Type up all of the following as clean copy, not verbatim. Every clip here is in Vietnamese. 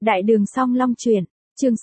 Đại đường song long truyện, chương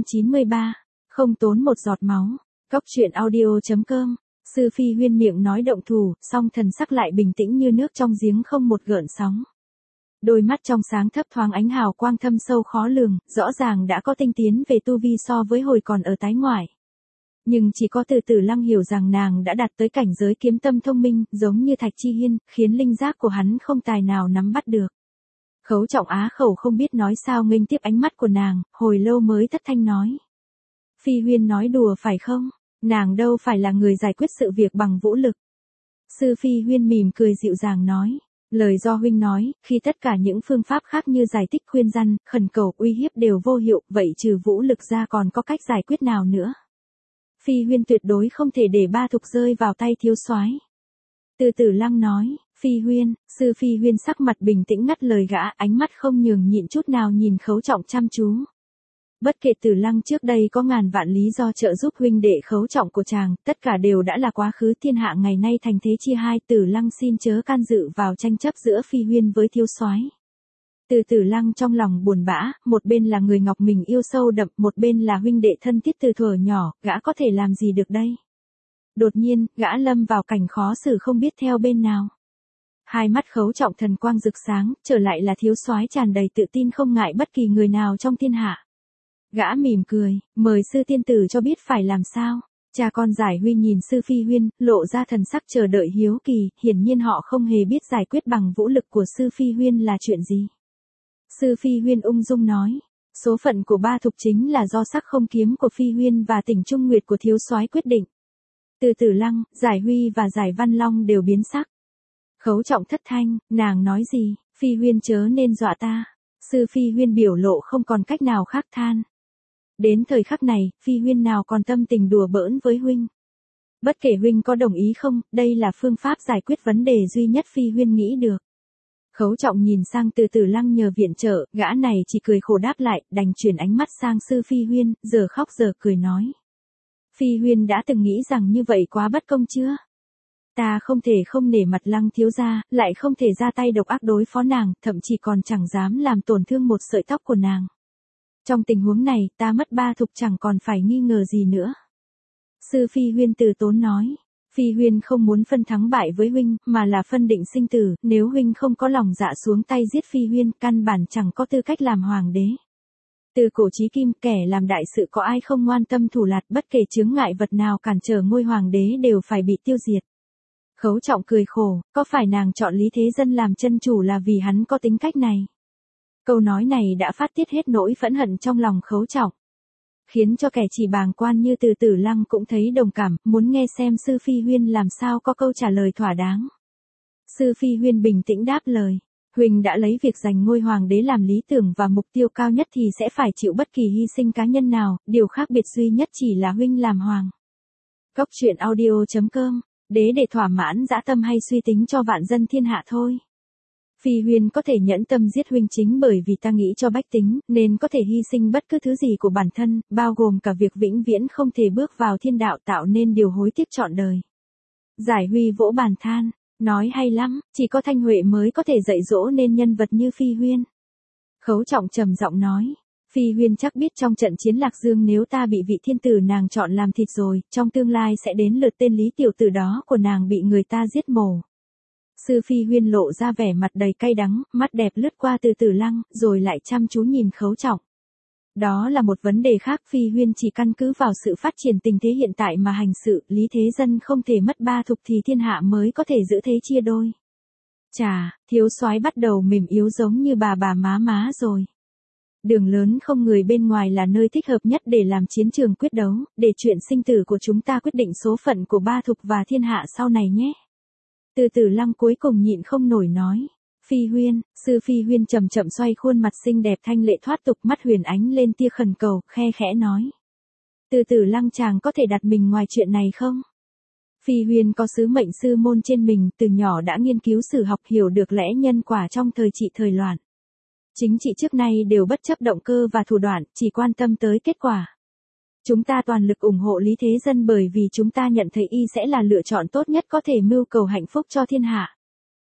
693, không tốn một giọt máu. Cốc truyện audio.com. Sư Phi Huyên miệng nói động thủ, song thần sắc lại bình tĩnh như nước trong giếng không một gợn sóng. Đôi mắt trong sáng thấp thoáng ánh hào quang thâm sâu khó lường, rõ ràng đã có tinh tiến về tu vi so với hồi còn ở tái ngoại. Nhưng chỉ có Từ Tử Lăng hiểu rằng nàng đã đạt tới cảnh giới kiếm tâm thông minh, giống như Thạch Chi Hiên, khiến linh giác của hắn không tài nào nắm bắt được. Khấu Trọng á khẩu không biết nói sao nghênh tiếp ánh mắt của nàng, hồi lâu mới thất thanh nói. Phi Huyên nói đùa phải không? Nàng đâu phải là người giải quyết sự việc bằng vũ lực. Sư Phi Huyên mỉm cười dịu dàng nói. Lời do huynh nói, khi tất cả những phương pháp khác như giải thích khuyên răn, khẩn cầu, uy hiếp đều vô hiệu, vậy trừ vũ lực ra còn có cách giải quyết nào nữa? Phi Huyên tuyệt đối không thể để ba thục rơi vào tay thiếu soái. Từ Tử Lăng nói, Phi Huyên, Sư Phi Huyên sắc mặt bình tĩnh ngắt lời gã, ánh mắt không nhường nhịn chút nào nhìn Khấu Trọng chăm chú. Bất kể Tử Lăng trước đây có ngàn vạn lý do trợ giúp huynh đệ Khấu Trọng của chàng, tất cả đều đã là quá khứ, thiên hạ ngày nay thành thế chia hai. Tử Lăng xin chớ can dự vào tranh chấp giữa Phi Huyên với thiếu soái. Từ Tử Lăng trong lòng buồn bã, một bên là người ngọc mình yêu sâu đậm, một bên là huynh đệ thân thiết từ thuở nhỏ, gã có thể làm gì được đây? Đột nhiên, gã lâm vào cảnh khó xử không biết theo bên nào. Hai mắt Khấu Trọng thần quang rực sáng, trở lại là thiếu soái tràn đầy tự tin không ngại bất kỳ người nào trong thiên hạ. Gã mỉm cười, mời sư tiên tử cho biết phải làm sao. Cha con Giải Huy nhìn Sư Phi Huyên, lộ ra thần sắc chờ đợi hiếu kỳ, hiển nhiên họ không hề biết giải quyết bằng vũ lực của Sư Phi Huyên là chuyện gì. Sư Phi Huyên ung dung nói, số phận của ba thục chính là do sắc không kiếm của Phi Huyên và tỉnh Trung Nguyệt của thiếu soái quyết định. Từ Tử Lăng, Giải Huy và Giải Văn Long đều biến sắc. Khấu Trọng thất thanh, nàng nói gì, Phi Huyên chớ nên dọa ta. Sư Phi Huyên biểu lộ không còn cách nào khác than. Đến thời khắc này, Phi Huyên nào còn tâm tình đùa bỡn với huynh. Bất kể huynh có đồng ý không, đây là phương pháp giải quyết vấn đề duy nhất Phi Huyên nghĩ được. Khấu Trọng nhìn sang Từ Tử Lăng nhờ viện trợ, gã này chỉ cười khổ đáp lại, đành chuyển ánh mắt sang Sư Phi Huyên, giờ khóc giờ cười nói. Phi Huyên đã từng nghĩ rằng như vậy quá bất công chưa? Ta không thể không nể mặt Lăng thiếu gia, lại không thể ra tay độc ác đối phó nàng, thậm chí còn chẳng dám làm tổn thương một sợi tóc của nàng. Trong tình huống này, ta mất ba thục chẳng còn phải nghi ngờ gì nữa. Sư Phi Huyên từ tốn nói. Phi Huyên không muốn phân thắng bại với huynh, mà là phân định sinh tử, nếu huynh không có lòng dạ xuống tay giết Phi Huyên, căn bản chẳng có tư cách làm hoàng đế. Từ cổ chí kim, kẻ làm đại sự có ai không ngoan tâm thủ lạt, bất kể chướng ngại vật nào cản trở ngôi hoàng đế đều phải bị tiêu diệt. Khấu Trọng cười khổ, có phải nàng chọn Lý Thế Dân làm chân chủ là vì hắn có tính cách này? Câu nói này đã phát tiết hết nỗi phẫn hận trong lòng Khấu Trọng. Khiến cho kẻ chỉ bàng quan như Từ Tử Lăng cũng thấy đồng cảm, muốn nghe xem Sư Phi Huyên làm sao có câu trả lời thỏa đáng. Sư Phi Huyên bình tĩnh đáp lời. Huynh đã lấy việc giành ngôi hoàng đế làm lý tưởng và mục tiêu cao nhất thì sẽ phải chịu bất kỳ hy sinh cá nhân nào, điều khác biệt duy nhất chỉ là huynh làm hoàng. Cốc truyện audio.com. Đế để thỏa mãn dã tâm hay suy tính cho vạn dân thiên hạ thôi. Phi Huyên có thể nhẫn tâm giết huynh chính bởi vì ta nghĩ cho bách tính, nên có thể hy sinh bất cứ thứ gì của bản thân, bao gồm cả việc vĩnh viễn không thể bước vào thiên đạo tạo nên điều hối tiếc trọn đời. Giải Huy vỗ bàn than, nói hay lắm, chỉ có Thanh Huệ mới có thể dạy dỗ nên nhân vật như Phi Huyên. Khấu Trọng trầm giọng nói, Phi Huyên chắc biết trong trận chiến Lạc Dương nếu ta bị vị thiên tử nàng chọn làm thịt rồi, trong tương lai sẽ đến lượt tên Lý tiểu tử đó của nàng bị người ta giết mổ. Sư Phi Huyên lộ ra vẻ mặt đầy cay đắng, mắt đẹp lướt qua Từ Tử Lăng, rồi lại chăm chú nhìn Khấu Trọng. Đó là một vấn đề khác, Phi Huyên chỉ căn cứ vào sự phát triển tình thế hiện tại mà hành sự, Lý Thế Dân không thể mất ba thục thì thiên hạ mới có thể giữ thế chia đôi. Chà, thiếu soái bắt đầu mềm yếu giống như bà má rồi. Đường lớn không người bên ngoài là nơi thích hợp nhất để làm chiến trường quyết đấu, để chuyện sinh tử của chúng ta quyết định số phận của ba thục và thiên hạ sau này nhé. Từ Tử Lăng cuối cùng nhịn không nổi nói. Phi Huyên, Sư Phi Huyên chậm chậm xoay khuôn mặt xinh đẹp thanh lệ thoát tục, mắt huyền ánh lên tia khẩn cầu, khe khẽ nói. Từ Tử Lăng chàng có thể đặt mình ngoài chuyện này không? Phi Huyên có sứ mệnh sư môn trên mình, từ nhỏ đã nghiên cứu sử học hiểu được lẽ nhân quả trong thời trị thời loạn. Chính trị trước nay đều bất chấp động cơ và thủ đoạn, chỉ quan tâm tới kết quả. Chúng ta toàn lực ủng hộ Lý Thế Dân bởi vì chúng ta nhận thấy y sẽ là lựa chọn tốt nhất có thể mưu cầu hạnh phúc cho thiên hạ.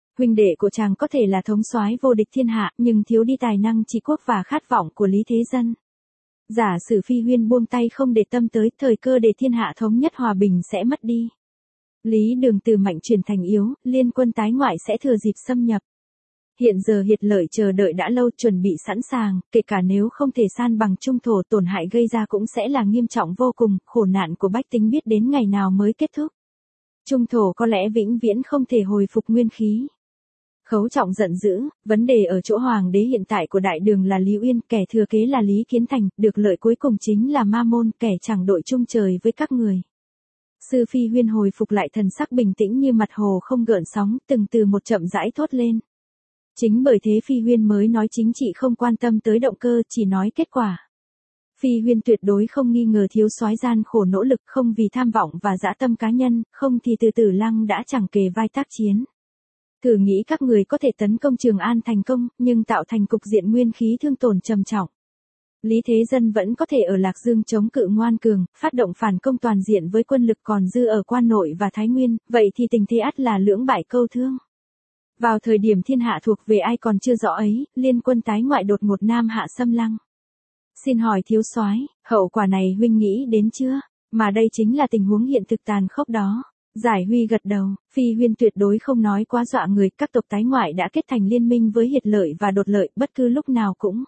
Huynh đệ của chàng có thể là thống soái vô địch thiên hạ, nhưng thiếu đi tài năng trị quốc và khát vọng của Lý Thế Dân. Giả sử Phi Huyên buông tay không để tâm tới, thời cơ để thiên hạ thống nhất hòa bình sẽ mất đi. Lý Đường từ mạnh chuyển thành yếu, liên quân tái ngoại sẽ thừa dịp xâm nhập. Hiện giờ Hiệt Lợi chờ đợi đã lâu, chuẩn bị sẵn sàng, kể cả nếu không thể san bằng trung thổ, tổn hại gây ra cũng sẽ là nghiêm trọng vô cùng, khổ nạn của bách tính biết đến ngày nào mới kết thúc. Trung thổ có lẽ vĩnh viễn không thể hồi phục nguyên khí. Khấu Trọng giận dữ, vấn đề ở chỗ hoàng đế hiện tại của Đại Đường là Lý Uyên, kẻ thừa kế là Lý Kiến Thành, được lợi cuối cùng chính là Ma Môn, kẻ chẳng đội chung trời với các người. Sư Phi Huyên hồi phục lại thần sắc bình tĩnh như mặt hồ không gợn sóng, từng từ một chậm rãi thốt lên. Chính bởi thế Phi Huyên mới nói chính trị không quan tâm tới động cơ, chỉ nói kết quả. Phi Huyên tuyệt đối không nghi ngờ thiếu soái gian khổ nỗ lực, không vì tham vọng và dã tâm cá nhân, không thì từ Tử Lăng đã chẳng kề vai tác chiến. Thử nghĩ các người có thể tấn công Trường An thành công, nhưng tạo thành cục diện nguyên khí thương tổn trầm trọng. Lý Thế Dân vẫn có thể ở Lạc Dương chống cự ngoan cường, phát động phản công toàn diện với quân lực còn dư ở Quan Nội và Thái Nguyên, vậy thì tình thế ắt là lưỡng bại câu thương. Vào thời điểm thiên hạ thuộc về ai còn chưa rõ ấy, liên quân tái ngoại đột ngột nam hạ xâm lăng. Xin hỏi thiếu soái, hậu quả này huynh nghĩ đến chưa? Mà đây chính là tình huống hiện thực tàn khốc đó. Giải Huy gật đầu, Phi Huyên tuyệt đối không nói quá dọa người, các tộc tái ngoại đã kết thành liên minh với Hiệt Lợi và Đột Lợi, bất cứ lúc nào cũng.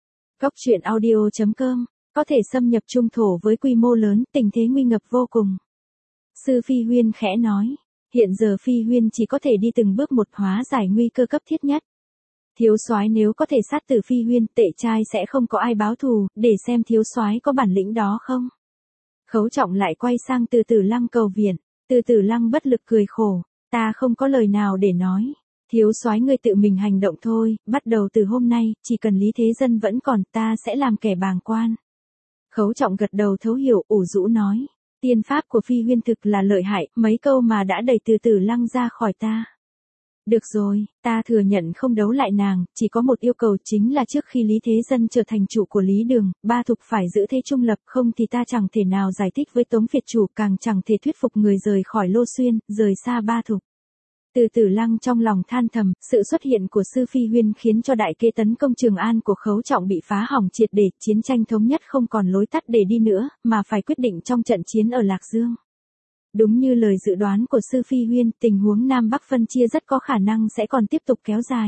Góc truyện audio.com, có thể xâm nhập trung thổ với quy mô lớn, tình thế nguy ngập vô cùng. Sư Phi Huyên khẽ nói, hiện giờ Phi Huyên chỉ có thể đi từng bước một hóa giải nguy cơ cấp thiết nhất. Thiếu soái nếu có thể sát tử Phi Huyên, tệ trai sẽ không có ai báo thù, để xem thiếu soái có bản lĩnh đó không. Khấu Trọng lại quay sang Từ Tử Lăng cầu viện. Từ Tử Lăng bất lực cười khổ, ta không có lời nào để nói. Thiếu soái ngươi tự mình hành động thôi, bắt đầu từ hôm nay, chỉ cần Lý Thế Dân vẫn còn, ta sẽ làm kẻ bàng quan. Khấu Trọng gật đầu thấu hiểu, ủ rũ nói, tiên pháp của Phi Huyên thực là lợi hại, mấy câu mà đã đẩy Từ Tử Lăng ra khỏi ta. Được rồi, ta thừa nhận không đấu lại nàng, chỉ có một yêu cầu chính là trước khi Lý Thế Dân trở thành chủ của Lý Đường, Ba Thục phải giữ thế trung lập, không thì ta chẳng thể nào giải thích với Tống Việt chủ, càng chẳng thể thuyết phục người rời khỏi Lô Xuyên, rời xa Ba Thục. Từ Tử Lăng trong lòng than thầm, sự xuất hiện của Sư Phi Huyên khiến cho đại kế tấn công Trường An của Khấu Trọng bị phá hỏng triệt để, chiến tranh thống nhất không còn lối tắt để đi nữa, mà phải quyết định trong trận chiến ở Lạc Dương. Đúng như lời dự đoán của Sư Phi Huyên, tình huống Nam Bắc phân chia rất có khả năng sẽ còn tiếp tục kéo dài.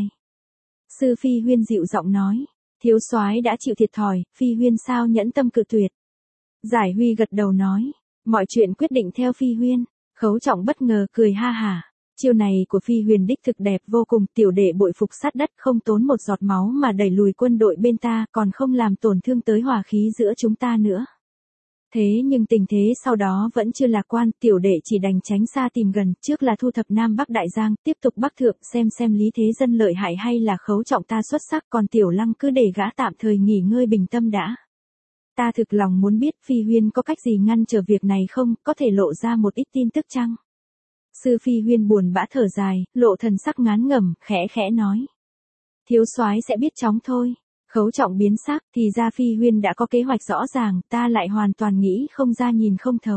Sư Phi Huyên dịu giọng nói, thiếu soái đã chịu thiệt thòi, Phi Huyên sao nhẫn tâm cự tuyệt. Giải Huy gật đầu nói, mọi chuyện quyết định theo Phi Huyên. Khấu Trọng bất ngờ cười ha hả. Chiêu này của Phi Huyền đích thực đẹp vô cùng, tiểu đệ bội phục sát đất, không tốn một giọt máu mà đẩy lùi quân đội bên ta, còn không làm tổn thương tới hòa khí giữa chúng ta nữa. Thế nhưng tình thế sau đó vẫn chưa lạc quan, tiểu đệ chỉ đành tránh xa tìm gần, trước là thu thập Nam Bắc Đại Giang, tiếp tục Bắc Thượng, xem Lý Thế Dân lợi hại hay là Khấu Trọng ta xuất sắc, còn Tiểu Lăng cứ để gã tạm thời nghỉ ngơi bình tâm đã. Ta thực lòng muốn biết Phi Huyên có cách gì ngăn trở việc này không, có thể lộ ra một ít tin tức chăng? Sư Phi Huyên buồn bã thở dài, lộ thần sắc ngán ngẩm, khẽ nói. Thiếu soái sẽ biết chóng thôi. Khấu Trọng biến sắc, thì ra Phi Huyên đã có kế hoạch rõ ràng, ta lại hoàn toàn nghĩ không ra nhìn không thấu.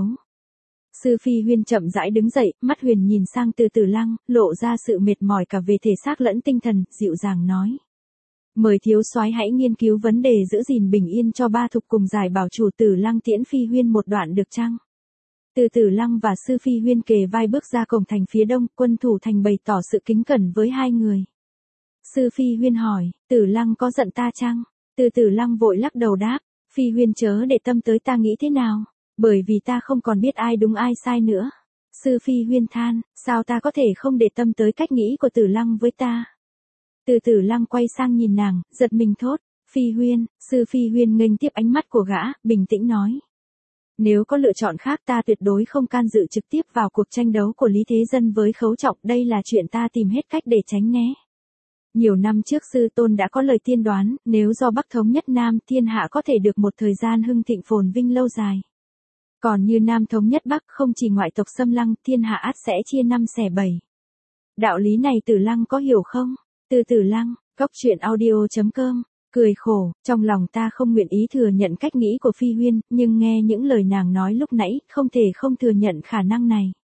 Sư Phi Huyên chậm rãi đứng dậy, mắt huyền nhìn sang Từ Tử Lăng, lộ ra sự mệt mỏi cả về thể xác lẫn tinh thần, dịu dàng nói. Mời thiếu soái hãy nghiên cứu vấn đề giữ gìn bình yên cho Ba Thục cùng giải bảo chủ Tử Lăng tiễn Phi Huyên một đoạn được chăng? Từ Tử Lăng và Sư Phi Huyên kề vai bước ra cổng thành phía đông, quân thủ thành bày tỏ sự kính cẩn với hai người. Sư Phi Huyên hỏi, Tử Lăng có giận ta chăng? Từ Tử Lăng vội lắc đầu đáp, Phi Huyên chớ để tâm tới ta nghĩ thế nào, bởi vì ta không còn biết ai đúng ai sai nữa. Sư Phi Huyên than, sao ta có thể không để tâm tới cách nghĩ của Tử Lăng với ta? Từ Tử Lăng quay sang nhìn nàng, giật mình thốt, Phi Huyên. Sư Phi Huyên nghênh tiếp ánh mắt của gã, bình tĩnh nói. Nếu có lựa chọn khác ta tuyệt đối không can dự trực tiếp vào cuộc tranh đấu của Lý Thế Dân với Khấu Trọng, đây là chuyện ta tìm hết cách để tránh né. Nhiều năm trước sư tôn đã có lời tiên đoán, nếu do Bắc thống nhất Nam, thiên hạ có thể được một thời gian hưng thịnh phồn vinh lâu dài. Còn như Nam thống nhất Bắc, không chỉ ngoại tộc xâm lăng, thiên hạ ắt sẽ chia năm xẻ bảy. Đạo lý này Tử Lăng có hiểu không? Từ Tử Lăng, góc truyện audio.com, cười khổ, trong lòng ta không nguyện ý thừa nhận cách nghĩ của Phi Huyên, nhưng nghe những lời nàng nói lúc nãy, không thể không thừa nhận khả năng này.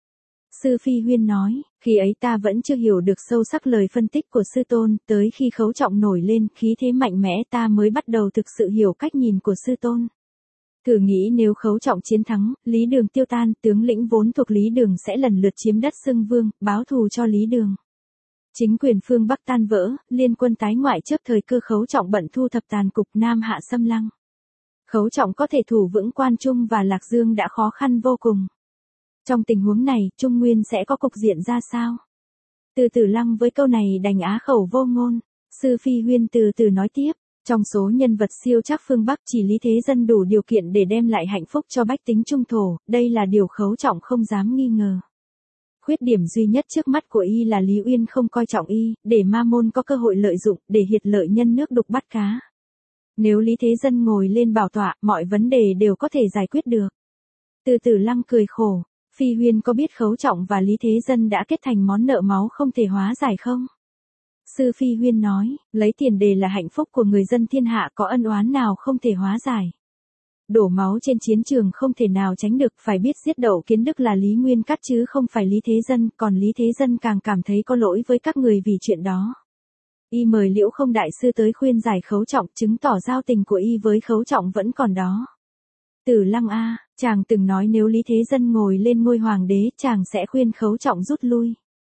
Sư Phi Huyên nói, khi ấy ta vẫn chưa hiểu được sâu sắc lời phân tích của sư tôn, tới khi Khấu Trọng nổi lên, khí thế mạnh mẽ ta mới bắt đầu thực sự hiểu cách nhìn của sư tôn. Thử nghĩ nếu Khấu Trọng chiến thắng, Lý Đường tiêu tan, tướng lĩnh vốn thuộc Lý Đường sẽ lần lượt chiếm đất xưng vương, báo thù cho Lý Đường. Chính quyền phương Bắc tan vỡ, liên quân tái ngoại trước thời cơ Khấu Trọng bận thu thập tàn cục Nam hạ xâm lăng. Khấu Trọng có thể thủ vững Quan Trung và Lạc Dương đã khó khăn vô cùng. Trong tình huống này, Trung Nguyên sẽ có cục diện ra sao? Từ Tử Lăng với câu này đành á khẩu vô ngôn. Sư Phi Huyên từ từ nói tiếp, trong số nhân vật siêu chắc phương Bắc chỉ Lý Thế Dân đủ điều kiện để đem lại hạnh phúc cho bách tính trung thổ, đây là điều Khấu Trọng không dám nghi ngờ. Khuyết điểm duy nhất trước mắt của y là Lý Uyên không coi trọng y, để Ma Môn có cơ hội lợi dụng, để hiệt lợi nhân nước đục bắt cá. Nếu Lý Thế Dân ngồi lên bảo tọa, mọi vấn đề đều có thể giải quyết được. Từ Tử Lăng cười khổ, Phi Huyên có biết Khấu Trọng và Lý Thế Dân đã kết thành món nợ máu không thể hóa giải không? Sư Phi Huyên nói, lấy tiền đề là hạnh phúc của người dân thiên hạ, có ân oán nào không thể hóa giải. Đổ máu trên chiến trường không thể nào tránh được, phải biết giết Đậu Kiến Đức là Lý Nguyên Cát chứ không phải Lý Thế Dân, còn Lý Thế Dân càng cảm thấy có lỗi với các người vì chuyện đó. Y mời Liễu Không đại sư tới khuyên giải Khấu Trọng, chứng tỏ giao tình của y với Khấu Trọng vẫn còn đó. Tử Lăng a, chàng từng nói nếu Lý Thế Dân ngồi lên ngôi hoàng đế, chàng sẽ khuyên Khấu Trọng rút lui.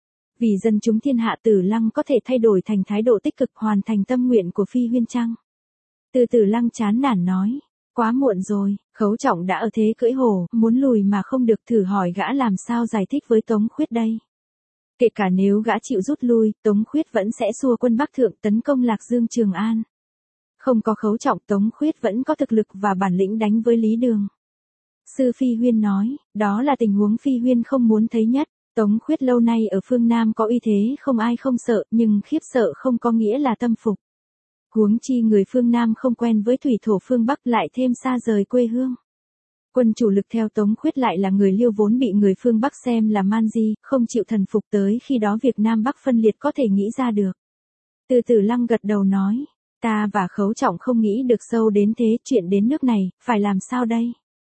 Vì dân chúng thiên hạ, Tử Lăng có thể thay đổi thành thái độ tích cực, hoàn thành tâm nguyện của Phi Huyên chăng? Từ Tử Lăng chán nản nói, quá muộn rồi, Khấu Trọng đã ở thế cưỡi hổ, muốn lùi mà không được, thử hỏi gã làm sao giải thích với Tống Khuyết đây. Kể cả nếu gã chịu rút lui, Tống Khuyết vẫn sẽ xua quân Bắc Thượng tấn công Lạc Dương Trường An. Không có Khấu Trọng, Tống Khuyết vẫn có thực lực và bản lĩnh đánh với Lý Đường. Sư Phi Huyên nói, đó là tình huống Phi Huyên không muốn thấy nhất. Tống Khuyết lâu nay ở phương Nam có uy thế không ai không sợ, nhưng khiếp sợ không có nghĩa là tâm phục. Huống chi người phương Nam không quen với thủy thổ phương Bắc, lại thêm xa rời quê hương. Quân chủ lực theo Tống Khuyết lại là người Liêu vốn bị người phương Bắc xem là man di, không chịu thần phục, tới khi đó việc Nam Bắc phân liệt có thể nghĩ ra được. Từ Tử Lăng gật đầu nói, ta và Khấu Trọng không nghĩ được sâu đến thế, chuyện đến nước này, phải làm sao đây?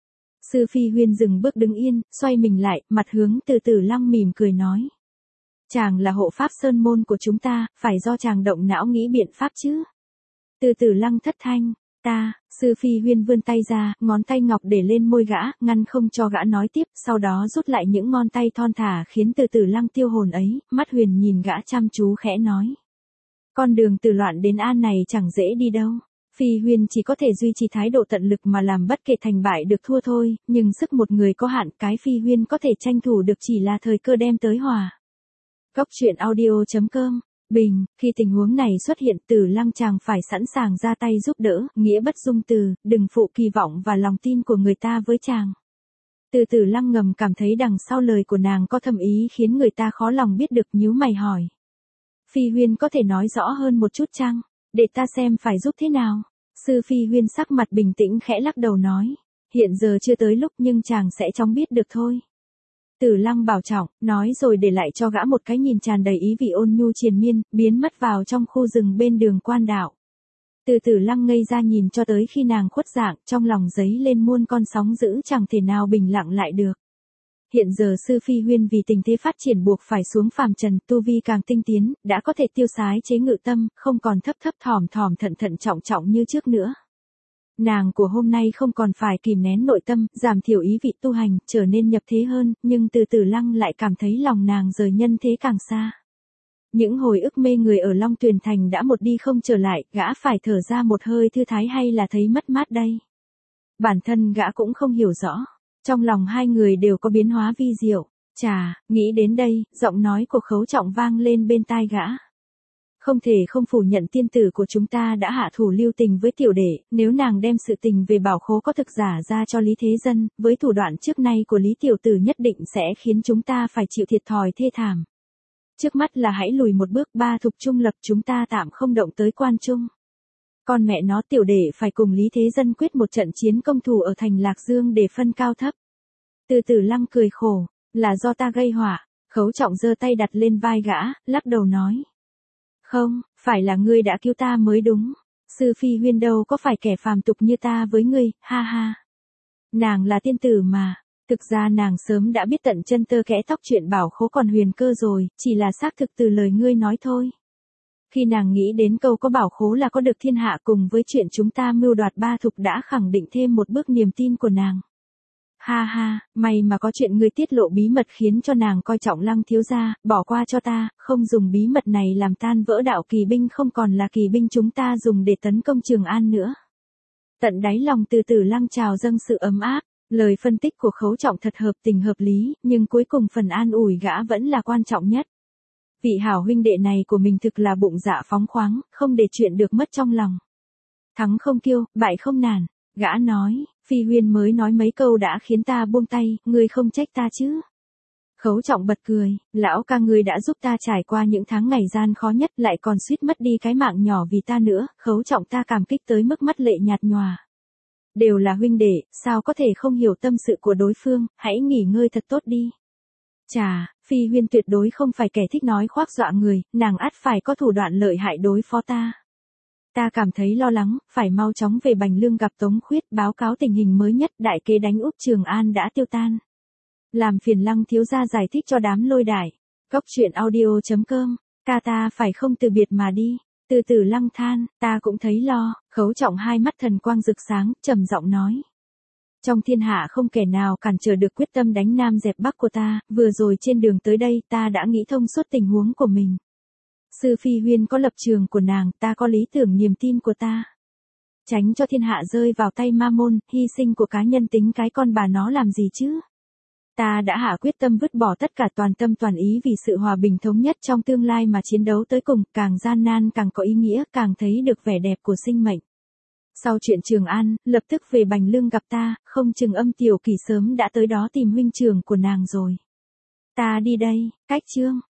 Sư Phi Huyên dừng bước đứng yên, xoay mình lại, mặt hướng Từ Tử Lăng mỉm cười nói. Chàng là hộ pháp sơn môn của chúng ta, phải do chàng động não nghĩ biện pháp chứ. Từ Tử Lăng thất thanh, ta, Sư Phi Huyên vươn tay ra, ngón tay ngọc để lên môi gã, ngăn không cho gã nói tiếp, sau đó rút lại những ngón tay thon thả khiến Từ Tử Lăng tiêu hồn ấy, mắt huyền nhìn gã chăm chú khẽ nói. Con đường từ loạn đến an này chẳng dễ đi đâu. Phi Huyên chỉ có thể duy trì thái độ tận lực mà làm bất kể thành bại được thua thôi, nhưng sức một người có hạn, cái Phi Huyên có thể tranh thủ được chỉ là thời cơ đem tới hòa. Góc truyện audio.com Bình, khi tình huống này xuất hiện, Tử Lăng chàng phải sẵn sàng ra tay giúp đỡ, nghĩa bất dung từ, đừng phụ kỳ vọng và lòng tin của người ta với chàng. Từ Tử Lăng ngầm cảm thấy đằng sau lời của nàng có thâm ý khiến người ta khó lòng biết được, nhíu mày hỏi. Phi Huyên có thể nói rõ hơn một chút chăng? Để ta xem phải giúp thế nào. Sư Phi Huyên sắc mặt bình tĩnh khẽ lắc đầu nói. Hiện giờ chưa tới lúc nhưng chàng sẽ chóng biết được thôi. Tử Lăng bảo trọng, nói rồi để lại cho gã một cái nhìn tràn đầy ý vị ôn nhu triền miên, biến mất vào trong khu rừng bên đường Quan Đạo. Từ Tử Lăng ngây ra nhìn cho tới khi nàng khuất dạng, trong lòng dấy lên muôn con sóng dữ chẳng thể nào bình lặng lại được. Hiện giờ Sư Phi Huyên vì tình thế phát triển buộc phải xuống phàm trần, tu vi càng tinh tiến, đã có thể tiêu sái chế ngự tâm, không còn thấp thấp thỏm thỏm thận thận trọng trọng như trước nữa. Nàng của hôm nay không còn phải kìm nén nội tâm, giảm thiểu ý vị tu hành, trở nên nhập thế hơn, nhưng Từ Tử Lăng lại cảm thấy lòng nàng rời nhân thế càng xa. Những hồi ức mê người ở Long Tuyền Thành đã một đi không trở lại, gã phải thở ra một hơi thư thái hay là thấy mất mát đây? Bản thân gã cũng không hiểu rõ. Trong lòng hai người đều có biến hóa vi diệu. Chà, nghĩ đến đây, giọng nói của Khấu Trọng vang lên bên tai gã. Không thể không phủ nhận tiên tử của chúng ta đã hạ thủ lưu tình với tiểu đệ, nếu nàng đem sự tình về bảo khố có thực giả ra cho Lý Thế Dân, với thủ đoạn trước nay của Lý tiểu tử nhất định sẽ khiến chúng ta phải chịu thiệt thòi thê thảm. Trước mắt là hãy lùi một bước, ba thục trung lập, chúng ta tạm không động tới Quan Trung. Con mẹ nó, tiểu đệ phải cùng Lý Thế Dân quyết một trận chiến công thủ ở thành Lạc Dương để phân cao thấp. Từ Tử Lăng cười khổ, là do ta gây họa. Khấu Trọng giơ tay đặt lên vai gã, lắc đầu nói. Không, phải là ngươi đã cứu ta mới đúng. Sư Phi Huyên đâu có phải kẻ phàm tục như ta với ngươi, ha ha. Nàng là tiên tử mà. Thực ra nàng sớm đã biết tận chân tơ kẽ tóc chuyện Bảo Khố còn huyền cơ rồi, chỉ là xác thực từ lời ngươi nói thôi. Khi nàng nghĩ đến câu có Bảo Khố là có được thiên hạ cùng với chuyện chúng ta mưu đoạt ba thục đã khẳng định thêm một bước niềm tin của nàng. Ha ha, may mà có chuyện ngươi tiết lộ bí mật khiến cho nàng coi trọng Lăng thiếu gia, bỏ qua cho ta, không dùng bí mật này làm tan vỡ đạo kỳ binh không còn là kỳ binh chúng ta dùng để tấn công Trường An nữa. Tận đáy lòng từ từ Lăng trào dâng sự ấm áp, lời phân tích của Khấu Trọng thật hợp tình hợp lý, nhưng cuối cùng phần an ủi gã vẫn là quan trọng nhất. Vị hảo huynh đệ này của mình thực là bụng dạ phóng khoáng, không để chuyện được mất trong lòng. Thắng không kiêu, bại không nản, gã nói, Phi Huyên mới nói mấy câu đã khiến ta buông tay, ngươi không trách ta chứ. Khấu Trọng bật cười, lão ca ngươi đã giúp ta trải qua những tháng ngày gian khó nhất lại còn suýt mất đi cái mạng nhỏ vì ta nữa, Khấu Trọng ta cảm kích tới mức mắt lệ nhạt nhòa. Đều là huynh đệ, sao có thể không hiểu tâm sự của đối phương, hãy nghỉ ngơi thật tốt đi. Chà, Phi Huyên tuyệt đối không phải kẻ thích nói khoác dọa người, nàng ắt phải có thủ đoạn lợi hại đối phó ta. Ta cảm thấy lo lắng, phải mau chóng về Bành Lương gặp Tống Khuyết báo cáo tình hình mới nhất, đại kế đánh úp Trường An đã tiêu tan. Làm phiền Lăng thiếu gia giải thích cho đám Lôi Đại. Góc truyện audio.com, ca ta phải không từ biệt mà đi. Từ từ Lăng than, ta cũng thấy lo, Khấu Trọng hai mắt thần quang rực sáng, trầm giọng nói. Trong thiên hạ không kẻ nào cản trở được quyết tâm đánh Nam dẹp Bắc của ta, vừa rồi trên đường tới đây ta đã nghĩ thông suốt tình huống của mình. Sư Phi Huyên có lập trường của nàng, ta có lý tưởng niềm tin của ta. Tránh cho thiên hạ rơi vào tay ma môn, hy sinh của cá nhân tính cái con bà nó làm gì chứ. Ta đã hạ quyết tâm vứt bỏ tất cả toàn tâm toàn ý vì sự hòa bình thống nhất trong tương lai mà chiến đấu tới cùng, càng gian nan càng có ý nghĩa, càng thấy được vẻ đẹp của sinh mệnh. Sau chuyện Trường An, lập tức về Bành Lương gặp ta, không chừng Âm Tiểu Kỳ sớm đã tới đó tìm huynh trưởng của nàng rồi. Ta đi đây, cách chương.